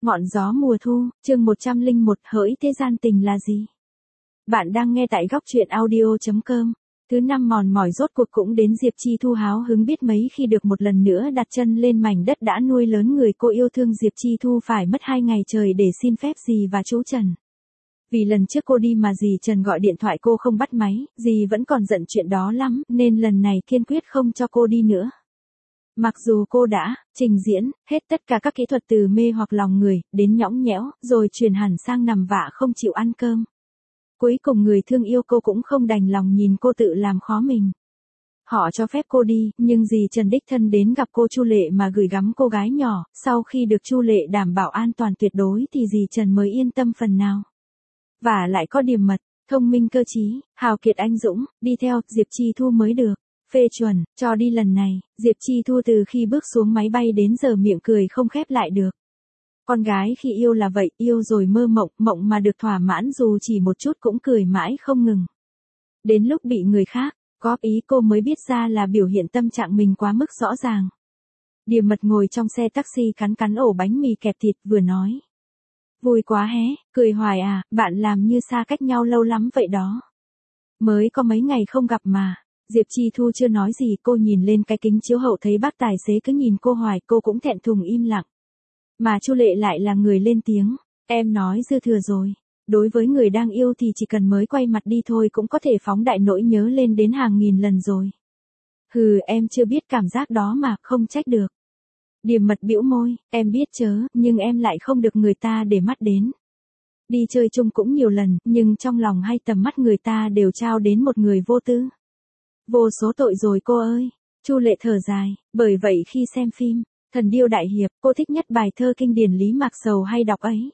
Ngọn gió mùa thu, chương 101, hỡi thế gian tình là gì? Bạn đang nghe tại góc truyện audio.com. Thứ năm mòn mỏi rốt cuộc cũng đến. Diệp Chi Thu háo hứng biết mấy khi được một lần nữa đặt chân lên mảnh đất đã nuôi lớn người cô yêu thương. Diệp Chi Thu phải mất 2 ngày trời để xin phép dì và chú Trần. Vì lần trước cô đi mà dì Trần gọi điện thoại cô không bắt máy, dì vẫn còn giận chuyện đó lắm, nên lần này kiên quyết không cho cô đi nữa. Mặc dù cô đã trình diễn hết tất cả các kỹ thuật từ mê hoặc lòng người, đến nhõng nhẽo, rồi chuyển hẳn sang nằm vạ không chịu ăn cơm. Cuối cùng người thương yêu cô cũng không đành lòng nhìn cô tự làm khó mình. Họ cho phép cô đi, nhưng dì Trần đích thân đến gặp cô Chu Lệ mà gửi gắm cô gái nhỏ, sau khi được Chu Lệ đảm bảo an toàn tuyệt đối thì dì Trần mới yên tâm phần nào. Và lại có điểm mật, thông minh cơ trí, hào kiệt anh dũng, đi theo, Diệp Chi Thu mới được phê chuẩn, cho đi lần này. Diệp Chi Thu từ khi bước xuống máy bay đến giờ miệng cười không khép lại được. Con gái khi yêu là vậy, yêu rồi mơ mộng, mộng mà được thỏa mãn dù chỉ một chút cũng cười mãi không ngừng. Đến lúc bị người khác góp ý cô mới biết ra là biểu hiện tâm trạng mình quá mức rõ ràng. Điềm Mật ngồi trong xe taxi cắn cắn ổ bánh mì kẹp thịt vừa nói. Vui quá hé, cười hoài à, bạn làm như xa cách nhau lâu lắm vậy đó. Mới có mấy ngày không gặp mà. Diệp Chi Thu chưa nói gì, cô nhìn lên cái kính chiếu hậu thấy bác tài xế cứ nhìn cô hoài, cô cũng thẹn thùng im lặng. Mà Chu Lệ lại là người lên tiếng, em nói dư thừa rồi. Đối với người đang yêu thì chỉ cần mới quay mặt đi thôi cũng có thể phóng đại nỗi nhớ lên đến hàng nghìn lần rồi. Hừ, em chưa biết cảm giác đó mà, không trách được. Điềm Mật bĩu môi, em biết chớ, nhưng em lại không được người ta để mắt đến. Đi chơi chung cũng nhiều lần, nhưng trong lòng hay tầm mắt người ta đều trao đến một người vô tư. Vô số tội rồi cô ơi. Chu Lệ thở dài, bởi vậy khi xem phim Thần Điêu Đại Hiệp, cô thích nhất bài thơ kinh điển Lý Mạc Sầu hay đọc ấy.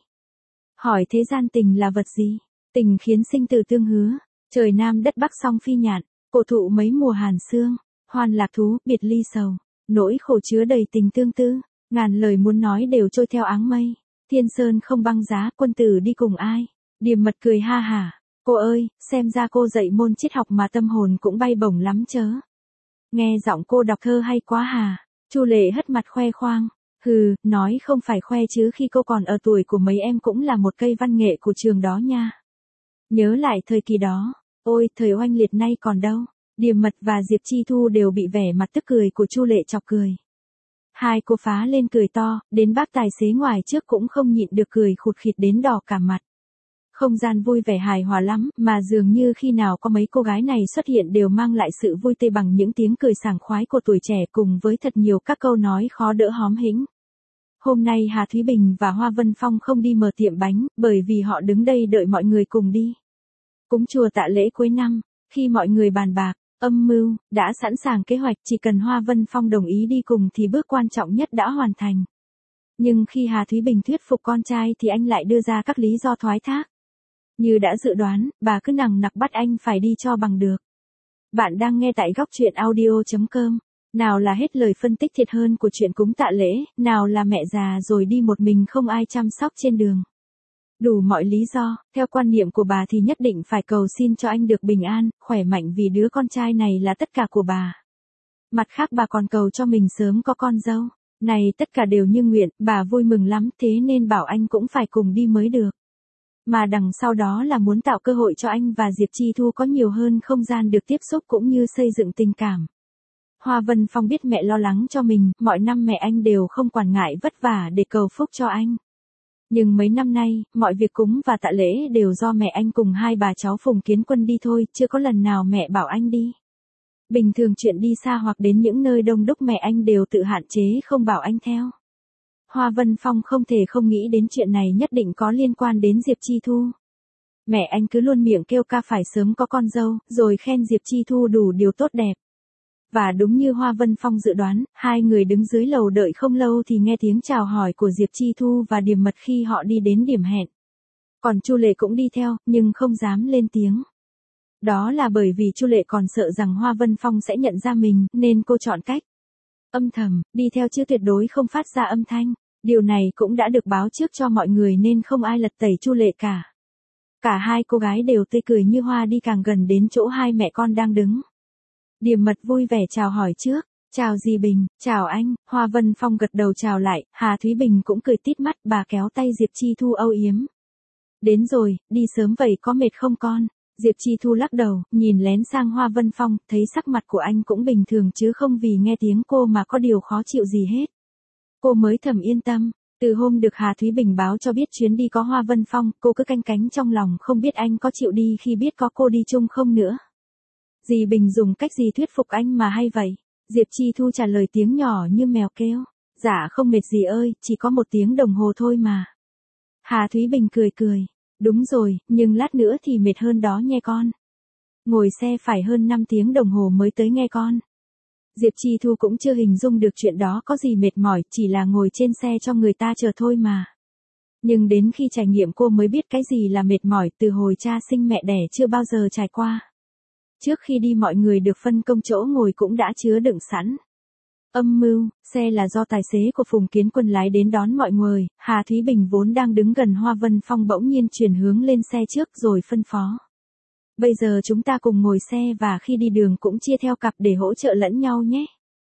Hỏi thế gian tình là vật gì? Tình khiến sinh tử tương hứa, trời Nam đất Bắc song phi nhạn, cổ thụ mấy mùa hàn sương, hoan lạc thú, biệt ly sầu, nỗi khổ chứa đầy tình tương tư, ngàn lời muốn nói đều trôi theo áng mây, thiên sơn không băng giá, quân tử đi cùng ai? Điềm Mật cười ha hả. Cô ơi, xem ra cô dạy môn triết học mà tâm hồn cũng bay bổng lắm chớ. Nghe giọng cô đọc thơ hay quá hà. Chu Lệ hất mặt khoe khoang. Hừ, nói không phải khoe chứ khi cô còn ở tuổi của mấy em cũng là một cây văn nghệ của trường đó nha. Nhớ lại thời kỳ đó, ôi thời oanh liệt nay còn đâu. Điềm Mật và Diệp Chi Thu đều bị vẻ mặt tức cười của Chu Lệ chọc cười. Hai cô phá lên cười to, đến bác tài xế ngoài trước cũng không nhịn được cười khụt khịt đến đỏ cả mặt. Không gian vui vẻ hài hòa lắm, mà dường như khi nào có mấy cô gái này xuất hiện đều mang lại sự vui tươi bằng những tiếng cười sảng khoái của tuổi trẻ cùng với thật nhiều các câu nói khó đỡ hóm hĩnh. Hôm nay Hà Thúy Bình và Hoa Vân Phong không đi mở tiệm bánh, bởi vì họ đứng đây đợi mọi người cùng đi. Cúng chùa tạ lễ cuối năm, khi mọi người bàn bạc, âm mưu, đã sẵn sàng kế hoạch, chỉ cần Hoa Vân Phong đồng ý đi cùng thì bước quan trọng nhất đã hoàn thành. Nhưng khi Hà Thúy Bình thuyết phục con trai thì anh lại đưa ra các lý do thoái thác. Như đã dự đoán, bà cứ nằng nặc bắt anh phải đi cho bằng được. Bạn đang nghe tại góc truyện audio.com. Nào là hết lời phân tích thiệt hơn của chuyện cúng tạ lễ, nào là mẹ già rồi đi một mình không ai chăm sóc trên đường. Đủ mọi lý do, theo quan niệm của bà thì nhất định phải cầu xin cho anh được bình an, khỏe mạnh vì đứa con trai này là tất cả của bà. Mặt khác bà còn cầu cho mình sớm có con dâu. Này tất cả đều như nguyện, bà vui mừng lắm thế nên bảo anh cũng phải cùng đi mới được. Mà đằng sau đó là muốn tạo cơ hội cho anh và Diệp Chi Thu có nhiều hơn không gian được tiếp xúc cũng như xây dựng tình cảm. Hoa Vân Phong biết mẹ lo lắng cho mình, mọi năm mẹ anh đều không quản ngại vất vả để cầu phúc cho anh. Nhưng mấy năm nay, mọi việc cúng và tạ lễ đều do mẹ anh cùng hai bà cháu Phùng Kiến Quân đi thôi, chưa có lần nào mẹ bảo anh đi. Bình thường chuyện đi xa hoặc đến những nơi đông đúc mẹ anh đều tự hạn chế không bảo anh theo. Hoa Vân Phong không thể không nghĩ đến chuyện này nhất định có liên quan đến Diệp Chi Thu. Mẹ anh cứ luôn miệng kêu ca phải sớm có con dâu, rồi khen Diệp Chi Thu đủ điều tốt đẹp. Và đúng như Hoa Vân Phong dự đoán, hai người đứng dưới lầu đợi không lâu thì nghe tiếng chào hỏi của Diệp Chi Thu và Điềm Mật khi họ đi đến điểm hẹn. Còn Chu Lệ cũng đi theo, nhưng không dám lên tiếng. Đó là bởi vì Chu Lệ còn sợ rằng Hoa Vân Phong sẽ nhận ra mình, nên cô chọn cách âm thầm, đi theo chứ tuyệt đối không phát ra âm thanh. Điều này cũng đã được báo trước cho mọi người nên không ai lật tẩy Chu Lệ cả. Cả hai cô gái đều tươi cười như hoa đi càng gần đến chỗ hai mẹ con đang đứng. Điềm Mật vui vẻ chào hỏi trước, Chào dì Bình, chào anh, Hoa Vân Phong gật đầu chào lại, Hà Thúy Bình cũng cười tít mắt, bà kéo tay Diệp Chi Thu âu yếm. Đến rồi, đi sớm vậy có mệt không con? Diệp Chi Thu lắc đầu, nhìn lén sang Hoa Vân Phong, thấy sắc mặt của anh cũng bình thường chứ không vì nghe tiếng cô mà có điều khó chịu gì hết. Cô mới thầm yên tâm, từ hôm được Hà Thúy Bình báo cho biết chuyến đi có Hoa Vân Phong, cô cứ canh cánh trong lòng không biết anh có chịu đi khi biết có cô đi chung không nữa. Dì Bình dùng cách gì thuyết phục anh mà hay vậy? Diệp Chi Thu trả lời tiếng nhỏ như mèo kêu. Dạ không mệt gì ơi, chỉ có 1 tiếng đồng hồ thôi mà. Hà Thúy Bình cười cười. Đúng rồi, nhưng lát nữa thì mệt hơn đó nghe con. Ngồi xe phải hơn 5 tiếng đồng hồ mới tới nghe con. Diệp Chi Thu cũng chưa hình dung được chuyện đó có gì mệt mỏi, chỉ là ngồi trên xe cho người ta chờ thôi mà. Nhưng đến khi trải nghiệm cô mới biết cái gì là mệt mỏi, từ hồi cha sinh mẹ đẻ chưa bao giờ trải qua. Trước khi đi mọi người được phân công chỗ ngồi cũng đã chứa đựng sẵn. Âm mưu, xe là do tài xế của Phùng Kiến Quân lái đến đón mọi người, Hà Thúy Bình vốn đang đứng gần Hoa Vân Phong bỗng nhiên chuyển hướng lên xe trước rồi phân phó. Bây giờ chúng ta cùng ngồi xe và khi đi đường cũng chia theo cặp để hỗ trợ lẫn nhau nhé.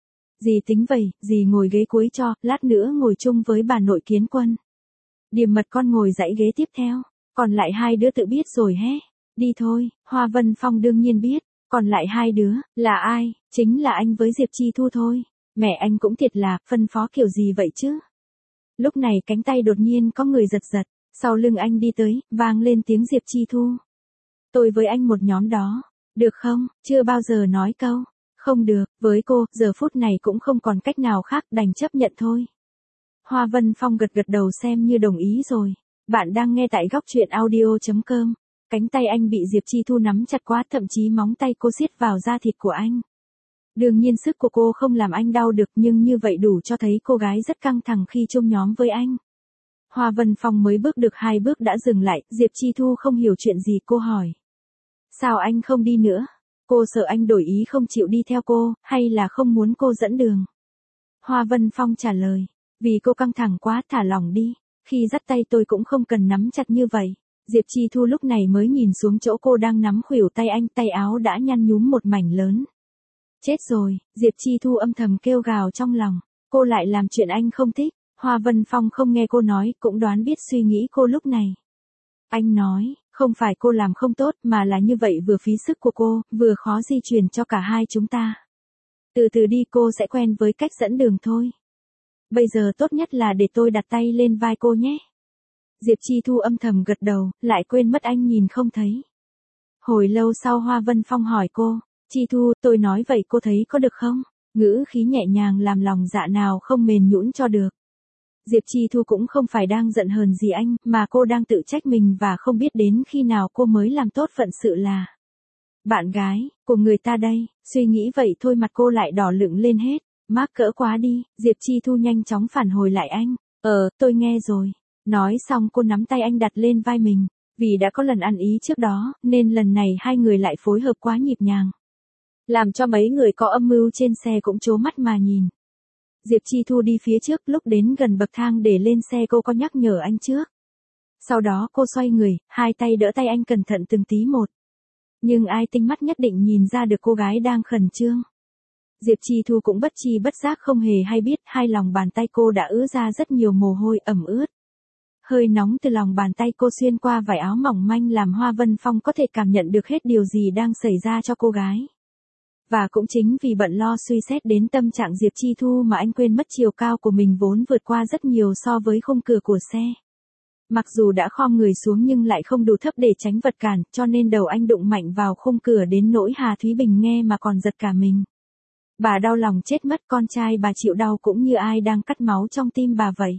Dì tính vậy, dì ngồi ghế cuối cho, lát nữa ngồi chung với bà nội Kiến Quân. Điềm Mật con ngồi dãy ghế tiếp theo, còn lại 2 đứa tự biết rồi hé. Đi thôi, Hoa Vân Phong đương nhiên biết, còn lại 2 đứa, là ai, chính là anh với Diệp Chi Thu thôi. Mẹ anh cũng thiệt là, phân phó kiểu gì vậy chứ? Lúc này cánh tay đột nhiên có người giật giật, sau lưng anh đi tới, vang lên tiếng Diệp Chi Thu. Tôi với anh một nhóm đó, được không? Chưa bao giờ nói câu, không được, với cô, giờ phút này cũng không còn cách nào khác đành chấp nhận thôi. Hoa Vân Phong gật gật đầu xem như đồng ý rồi. Bạn đang nghe tại góc truyện audio.com. Cánh tay anh bị Diệp Chi Thu nắm chặt quá, thậm chí móng tay cô siết vào da thịt của anh. Đương nhiên sức của cô không làm anh đau được, nhưng như vậy đủ cho thấy cô gái rất căng thẳng khi chung nhóm với anh. Hoa Vân Phong mới bước được 2 bước đã dừng lại, Diệp Chi Thu không hiểu chuyện gì, cô hỏi. Sao anh không đi nữa? Cô sợ anh đổi ý không chịu đi theo cô, hay là không muốn cô dẫn đường? Hoa Vân Phong trả lời, vì cô căng thẳng quá, thả lỏng đi, khi dắt tay tôi cũng không cần nắm chặt như vậy. Diệp Chi Thu lúc này mới nhìn xuống chỗ cô đang nắm khuỷu tay anh, tay áo đã nhăn nhúm một mảnh lớn. Chết rồi, Diệp Chi Thu âm thầm kêu gào trong lòng, cô lại làm chuyện anh không thích. Hoa Vân Phong không nghe cô nói, cũng đoán biết suy nghĩ cô lúc này. Anh nói, không phải cô làm không tốt mà là như vậy vừa phí sức của cô, vừa khó di chuyển cho cả hai chúng ta. Từ từ đi, cô sẽ quen với cách dẫn đường thôi. Bây giờ tốt nhất là để tôi đặt tay lên vai cô nhé. Diệp Chi Thu âm thầm gật đầu, lại quên mất anh nhìn không thấy. Hồi lâu sau Hoa Vân Phong hỏi cô, Chi Thu, tôi nói vậy cô thấy có được không? Ngữ khí nhẹ nhàng làm lòng dạ nào không mềm nhũn cho được. Diệp Chi Thu cũng không phải đang giận hờn gì anh, mà cô đang tự trách mình và không biết đến khi nào cô mới làm tốt phận sự là bạn gái của người ta đây. Suy nghĩ vậy thôi mặt cô lại đỏ lựng lên hết. Mắc cỡ quá đi. Diệp Chi Thu nhanh chóng phản hồi lại anh. Tôi nghe rồi. Nói xong cô nắm tay anh đặt lên vai mình. Vì đã có lần ăn ý trước đó, nên lần này hai người lại phối hợp quá nhịp nhàng. Làm cho mấy người có âm mưu trên xe cũng trố mắt mà nhìn. Diệp Chi Thu đi phía trước, lúc đến gần bậc thang để lên xe cô có nhắc nhở anh trước. Sau đó cô xoay người, 2 tay đỡ tay anh cẩn thận từng tí một. Nhưng ai tinh mắt nhất định nhìn ra được cô gái đang khẩn trương. Diệp Chi Thu cũng bất chi bất giác không hề hay biết, hai lòng bàn tay cô đã ứa ra rất nhiều mồ hôi ẩm ướt. Hơi nóng từ lòng bàn tay cô xuyên qua vải áo mỏng manh làm Hoa Vân Phong có thể cảm nhận được hết điều gì đang xảy ra cho cô gái. Và cũng chính vì bận lo suy xét đến tâm trạng Diệp Chi Thu mà anh quên mất chiều cao của mình vốn vượt qua rất nhiều so với khung cửa của xe. Mặc dù đã khom người xuống nhưng lại không đủ thấp để tránh vật cản, cho nên đầu anh đụng mạnh vào khung cửa đến nỗi Hà Thúy Bình nghe mà còn giật cả mình. Bà đau lòng chết mất, con trai bà chịu đau cũng như ai đang cắt máu trong tim bà vậy.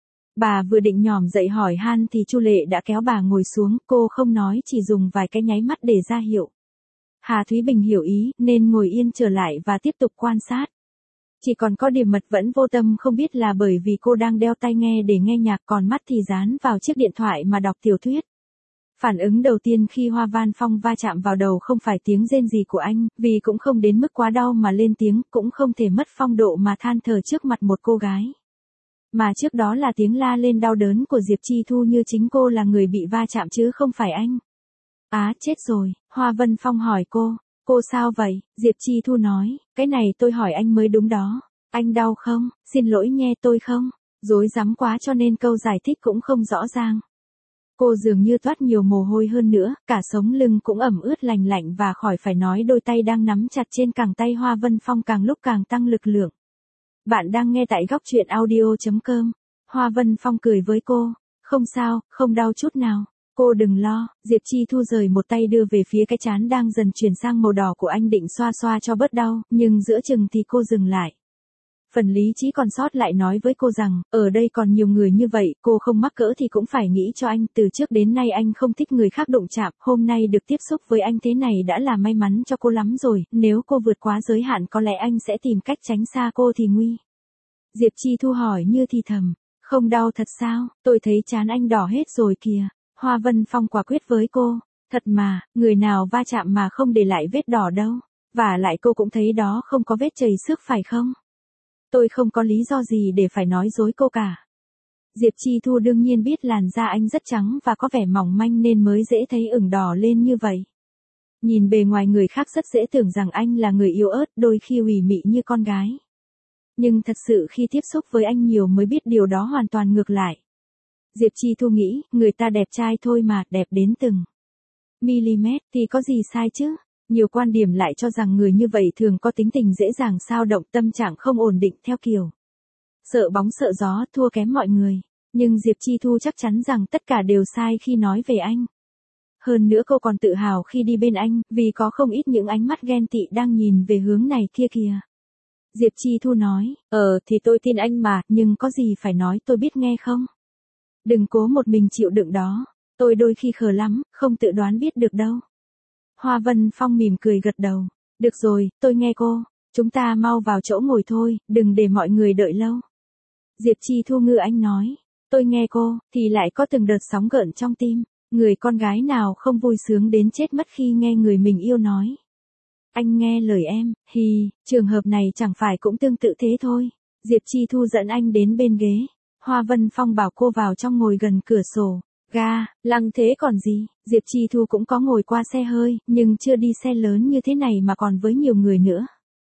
Bà vừa định nhỏm dậy hỏi han thì Chu Lệ đã kéo bà ngồi xuống, cô không nói chỉ dùng vài cái nháy mắt để ra hiệu. Hà Thúy Bình hiểu ý, nên ngồi yên trở lại và tiếp tục quan sát. Chỉ còn có Điềm Mật vẫn vô tâm, không biết là bởi vì cô đang đeo tai nghe để nghe nhạc, còn mắt thì dán vào chiếc điện thoại mà đọc tiểu thuyết. Phản ứng đầu tiên khi Hoa Vân Phong va chạm vào đầu không phải tiếng rên rỉ của anh, vì cũng không đến mức quá đau mà lên tiếng, cũng không thể mất phong độ mà than thở trước mặt một cô gái. Mà trước đó là tiếng la lên đau đớn của Diệp Chi Thu như chính cô là người bị va chạm chứ không phải anh. Chết rồi, Hoa Vân Phong hỏi cô, Cô sao vậy? Diệp Chi Thu nói, cái này tôi hỏi anh mới đúng đó. Anh đau không? Xin lỗi nghe tôi không? Rối rắm quá cho nên câu giải thích cũng không rõ ràng. Cô dường như toát nhiều mồ hôi hơn nữa, cả sống lưng cũng ẩm ướt lành lạnh và khỏi phải nói đôi tay đang nắm chặt trên cẳng tay Hoa Vân Phong càng lúc càng tăng lực lượng. Bạn đang nghe tại góc truyện audio.com. Hoa Vân Phong cười với cô. Không sao, không đau chút nào. Cô đừng lo. Diệp Chi Thu rời một tay đưa về phía cái trán đang dần chuyển sang màu đỏ của anh định xoa xoa cho bớt đau, nhưng giữa chừng thì cô dừng lại. Phần lý trí còn sót lại nói với cô rằng, ở đây còn nhiều người như vậy, cô không mắc cỡ thì cũng phải nghĩ cho anh, từ trước đến nay anh không thích người khác đụng chạm, hôm nay được tiếp xúc với anh thế này đã là may mắn cho cô lắm rồi, nếu cô vượt quá giới hạn có lẽ anh sẽ tìm cách tránh xa cô thì nguy. Diệp Chi Thu hỏi như thì thầm, không đau thật sao, tôi thấy trán anh đỏ hết rồi kìa. Hoa Vân Phong quả quyết với cô, thật mà, người nào va chạm mà không để lại vết đỏ đâu, và lại cô cũng thấy đó không có vết chảy xước phải không? Tôi không có lý do gì để phải nói dối cô cả. Diệp Chi Thu đương nhiên biết làn da anh rất trắng và có vẻ mỏng manh nên mới dễ thấy ửng đỏ lên như vậy. Nhìn bề ngoài người khác rất dễ tưởng rằng anh là người yếu ớt, đôi khi ủy mị như con gái. Nhưng thật sự khi tiếp xúc với anh nhiều mới biết điều đó hoàn toàn ngược lại. Diệp Chi Thu nghĩ, người ta đẹp trai thôi mà, đẹp đến từng mm thì có gì sai chứ? Nhiều quan điểm lại cho rằng người như vậy thường có tính tình dễ dàng xao động, tâm trạng không ổn định theo kiểu sợ bóng sợ gió, thua kém mọi người. Nhưng Diệp Chi Thu chắc chắn rằng tất cả đều sai khi nói về anh. Hơn nữa cô còn tự hào khi đi bên anh, vì có không ít những ánh mắt ghen tị đang nhìn về hướng này kia kìa. Diệp Chi Thu nói, thì tôi tin anh mà, nhưng có gì phải nói tôi biết nghe không? Đừng cố một mình chịu đựng đó, tôi đôi khi khờ lắm, không tự đoán biết được đâu. Hoa Vân Phong mỉm cười gật đầu, được rồi, tôi nghe cô, chúng ta mau vào chỗ ngồi thôi, đừng để mọi người đợi lâu. Diệp Chi Thu ngư anh nói, tôi nghe cô, thì lại có từng đợt sóng gợn trong tim, người con gái nào không vui sướng đến chết mất khi nghe người mình yêu nói. Anh nghe lời em, trường hợp này chẳng phải cũng tương tự thế thôi. Diệp Chi Thu dẫn anh đến bên ghế. Hoa Vân Phong bảo cô vào trong ngồi gần cửa sổ. Ga, lăng thế còn gì, Diệp Chi Thu cũng có ngồi qua xe hơi, nhưng chưa đi xe lớn như thế này mà còn với nhiều người nữa.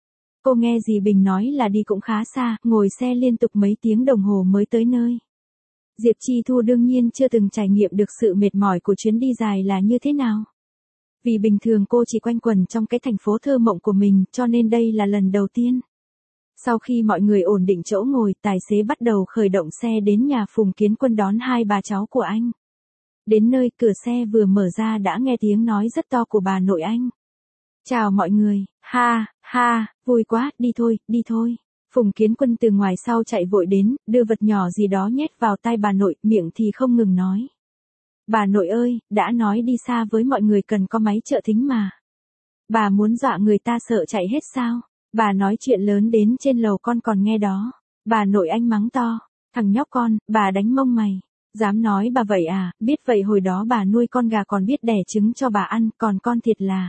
Cô nghe dì Bình nói là đi cũng khá xa, ngồi xe liên tục mấy tiếng đồng hồ mới tới nơi. Diệp Chi Thu đương nhiên chưa từng trải nghiệm được sự mệt mỏi của chuyến đi dài là như thế nào. Vì bình thường cô chỉ quanh quẩn trong cái thành phố thơ mộng của mình, cho nên đây là lần đầu tiên. Sau khi mọi người ổn định chỗ ngồi, tài xế bắt đầu khởi động xe đến nhà Phùng Kiến Quân đón hai bà cháu của anh. Đến nơi, cửa xe vừa mở ra đã nghe tiếng nói rất to của bà nội anh. Chào mọi người, ha, vui quá, đi thôi. Phùng Kiến Quân từ ngoài sau chạy vội đến, đưa vật nhỏ gì đó nhét vào tai bà nội, miệng thì không ngừng nói. Bà nội ơi, đã nói đi xa với mọi người cần có máy trợ thính mà. Bà muốn dọa người ta sợ chạy hết sao? Bà nói chuyện lớn đến trên lầu con còn nghe đó. Bà nội anh mắng to. Thằng nhóc con, bà đánh mông mày. Dám nói bà vậy à, biết vậy hồi đó bà nuôi con gà còn biết đẻ trứng cho bà ăn, còn con thiệt là.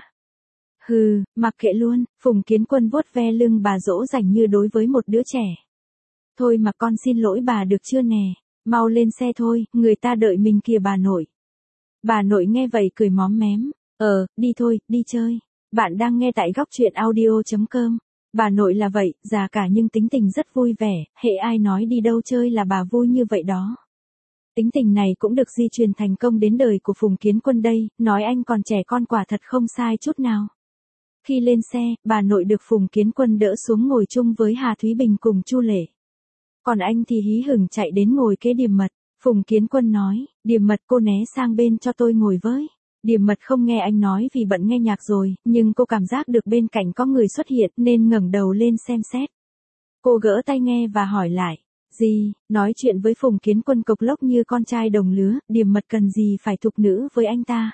Hừ, mặc kệ luôn, Phùng Kiến Quân vuốt ve lưng bà dỗ dành như đối với một đứa trẻ. Thôi mà con xin lỗi bà được chưa nè, mau lên xe thôi, người ta đợi mình kìa bà nội. Bà nội nghe vậy cười móm mém, đi thôi, đi chơi. Bạn đang nghe tại góc truyện audio.com. Bà nội là vậy, già cả nhưng tính tình rất vui vẻ, hễ ai nói đi đâu chơi là bà vui như vậy đó. Tính tình này cũng được di truyền thành công đến đời của Phùng Kiến Quân đây, nói anh còn trẻ con quả thật không sai chút nào. Khi lên xe, bà nội được Phùng Kiến Quân đỡ xuống ngồi chung với Hà Thúy Bình cùng Chu Lệ. Còn anh thì hí hửng chạy đến ngồi kế Điềm Mật. Phùng Kiến Quân nói, Điềm Mật cô né sang bên cho tôi ngồi với. Điềm Mật không nghe anh nói vì bận nghe nhạc rồi, nhưng cô cảm giác được bên cạnh có người xuất hiện nên ngẩng đầu lên xem xét. Cô gỡ tai nghe và hỏi lại, gì, nói chuyện với Phùng Kiến Quân cộc lốc như con trai đồng lứa, Điềm Mật cần gì phải thục nữ với anh ta.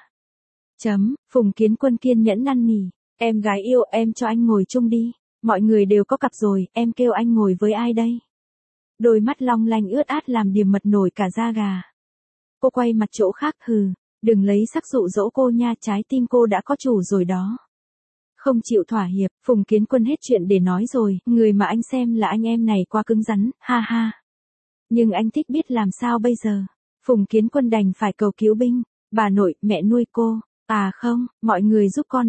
Phùng Kiến Quân kiên nhẫn năn nỉ, em gái yêu em cho anh ngồi chung đi, mọi người đều có cặp rồi, em kêu anh ngồi với ai đây? Đôi mắt long lanh ướt át làm Điềm Mật nổi cả da gà. Cô quay mặt chỗ khác, đừng lấy sắc dụ dỗ cô nha, trái tim cô đã có chủ rồi đó. Không chịu thỏa hiệp, Phùng Kiến Quân hết chuyện để nói rồi, người mà anh xem là anh em này quá cứng rắn, ha. Nhưng anh thích biết làm sao bây giờ. Phùng Kiến Quân đành phải cầu cứu binh, bà nội, mẹ nuôi cô, không, mọi người giúp con đi.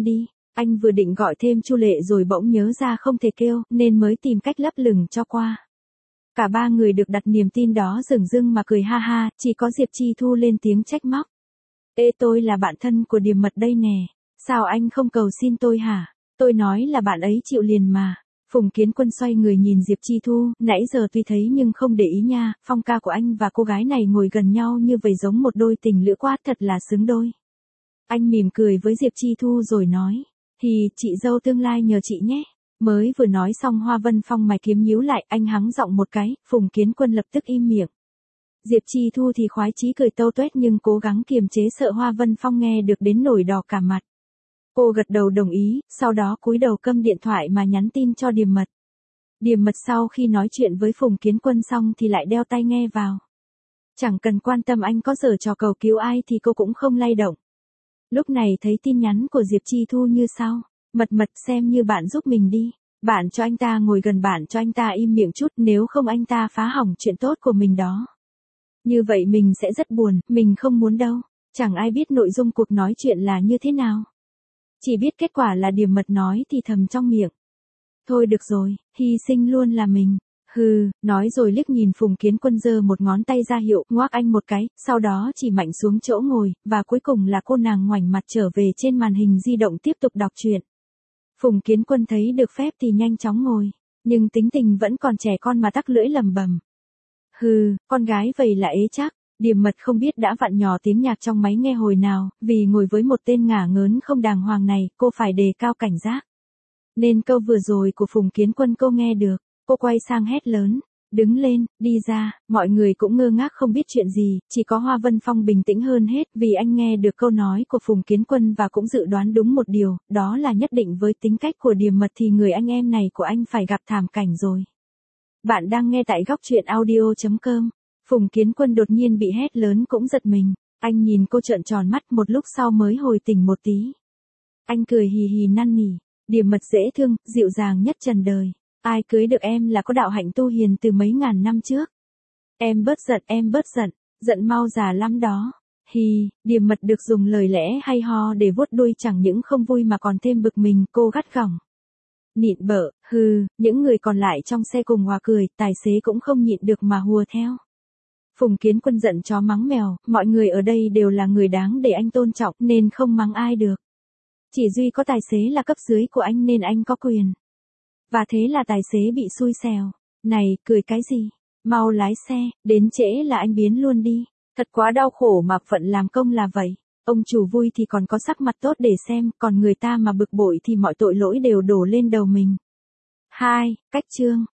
Anh vừa định gọi thêm Chu Lệ rồi bỗng nhớ ra không thể kêu, nên mới tìm cách lấp lửng cho qua. Cả ba người được đặt niềm tin đó dửng dưng mà cười ha ha, chỉ có Diệp Chi Thu lên tiếng trách móc. Ê, tôi là bạn thân của Điềm Mật đây nè, sao anh không cầu xin tôi hả? Tôi nói là bạn ấy chịu liền mà. Phùng Kiến Quân xoay người nhìn Diệp Chi Thu, nãy giờ tuy thấy nhưng không để ý nha, phong ca của anh và cô gái này ngồi gần nhau như vậy giống một đôi tình lữ quá, thật là xứng đôi. Anh mỉm cười với Diệp Chi Thu rồi nói, thì chị dâu tương lai nhờ chị nhé. Mới vừa nói xong Hoa Vân Phong mày kiếm nhíu lại, anh hắng giọng một cái, Phùng Kiến Quân lập tức im miệng. Diệp Chi Thu thì khoái chí cười tâu tuét nhưng cố gắng kiềm chế sợ Hoa Vân Phong nghe được đến nổi đỏ cả mặt. Cô gật đầu đồng ý, sau đó cúi đầu câm điện thoại mà nhắn tin cho Điềm Mật. Điềm Mật sau khi nói chuyện với Phùng Kiến Quân xong thì lại đeo tai nghe vào. Chẳng cần quan tâm anh có giở trò cầu cứu ai thì cô cũng không lay động. Lúc này thấy tin nhắn của Diệp Chi Thu như sau. Mật Mật, xem như bạn giúp mình đi. Bạn cho anh ta ngồi gần, bạn cho anh ta im miệng chút, nếu không anh ta phá hỏng chuyện tốt của mình đó. Như vậy mình sẽ rất buồn, mình không muốn đâu. Chẳng ai biết nội dung cuộc nói chuyện là như thế nào. Chỉ biết kết quả là Điềm Mật nói thì thầm trong miệng. Thôi được rồi, hy sinh luôn là mình. Hừ, nói rồi liếc nhìn Phùng Kiến Quân giơ một ngón tay ra hiệu, ngoác anh một cái, sau đó chỉ mạnh xuống chỗ ngồi, và cuối cùng là cô nàng ngoảnh mặt trở về trên màn hình di động tiếp tục đọc truyện. Phùng Kiến Quân thấy được phép thì nhanh chóng ngồi, nhưng tính tình vẫn còn trẻ con mà tắc lưỡi lầm bầm. Hừ, con gái vậy là ế chắc. Điềm Mật không biết đã vặn nhỏ tiếng nhạc trong máy nghe hồi nào, vì ngồi với một tên ngả ngớn không đàng hoàng này, cô phải đề cao cảnh giác. Nên câu vừa rồi của Phùng Kiến Quân cô nghe được, cô quay sang hét lớn, đứng lên, đi ra, mọi người cũng ngơ ngác không biết chuyện gì, chỉ có Hoa Vân Phong bình tĩnh hơn hết vì anh nghe được câu nói của Phùng Kiến Quân và cũng dự đoán đúng một điều, đó là nhất định với tính cách của Điềm Mật thì người anh em này của anh phải gặp thảm cảnh rồi. Bạn đang nghe tại góc truyện audio.com. Phùng Kiến Quân đột nhiên bị hét lớn cũng giật mình, anh nhìn cô trợn tròn mắt một lúc sau mới hồi tỉnh một tí. Anh cười hì hì năn nỉ, Điềm Mật dễ thương, dịu dàng nhất trần đời. Ai cưới được em là có đạo hạnh tu hiền từ mấy ngàn năm trước. Em bớt giận, giận mau già lắm đó. Hì, Điềm Mật được dùng lời lẽ hay ho để vuốt đuôi chẳng những không vui mà còn thêm bực mình, cô gắt gỏng. Nịn bợ, hừ, những người còn lại trong xe cùng hòa cười, tài xế cũng không nhịn được mà hùa theo. Phùng Kiến Quân giận chó mắng mèo, mọi người ở đây đều là người đáng để anh tôn trọng nên không mắng ai được. Chỉ duy có tài xế là cấp dưới của anh nên anh có quyền. Và thế là tài xế bị xui xẻo. Này, cười cái gì? Mau lái xe, đến trễ là anh biến luôn đi. Thật quá đau khổ mà phận làm công là vậy. Ông chủ vui thì còn có sắc mặt tốt để xem, còn người ta mà bực bội thì mọi tội lỗi đều đổ lên đầu mình. 2. Cách chương.